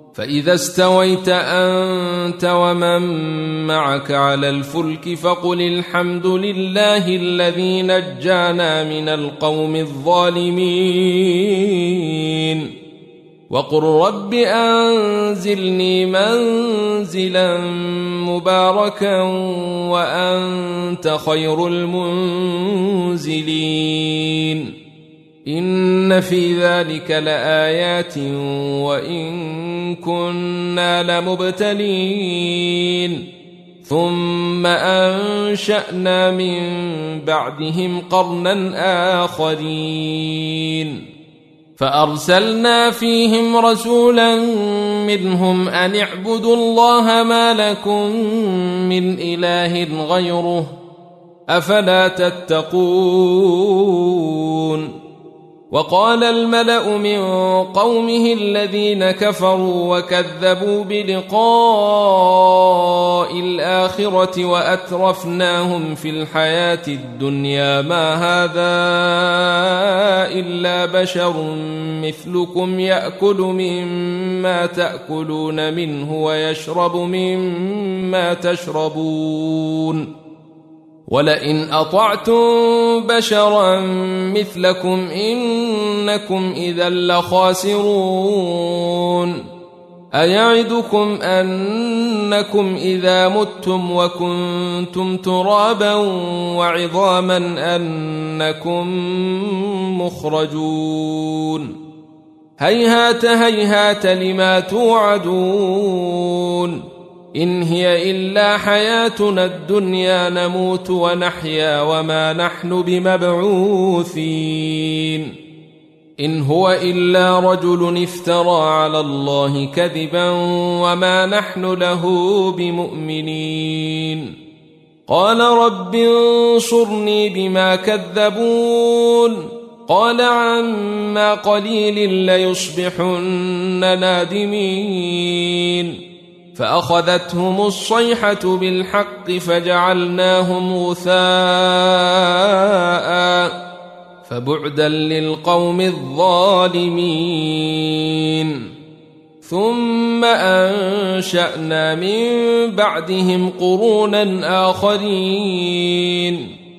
فإذا استويت أنت ومن معك على الفلك فقل الحمد لله الذي نجانا من القوم الظالمين وقل رب أنزلني منزلا مباركا وأنت خير المنزلين إن في ذلك لآيات وإن كنا لمبتلين ثم أنشأنا من بعدهم قرنا آخرين فأرسلنا فيهم رسولا منهم أن اعبدوا الله ما لكم من إله غيره أفلا تتقون وقال الملأ من قومه الذين كفروا وكذبوا بلقاء الآخرة وأترفناهم في الحياة الدنيا ما هذا إلا بشر مثلكم يأكل مما تأكلون منه ويشرب مما تشربون ولئن أطعتم بشرا مثلكم إنكم إذا لخاسرون أيعدكم أنكم إذا متم وكنتم ترابا وعظاما أنكم مخرجون هيهات هيهات لما توعدون إن هي إلا حياتنا الدنيا نموت ونحيا وما نحن بمبعوثين إن هو إلا رجل افترى على الله كذبا وما نحن له بمؤمنين قال رب انصرني بما كذبون قال عما قليل ليصبحن نادمين فأخذتهم الصيحة بالحق فجعلناهم غثاء فبعدا للقوم الظالمين ثم أنشأنا من بعدهم قرونا آخرين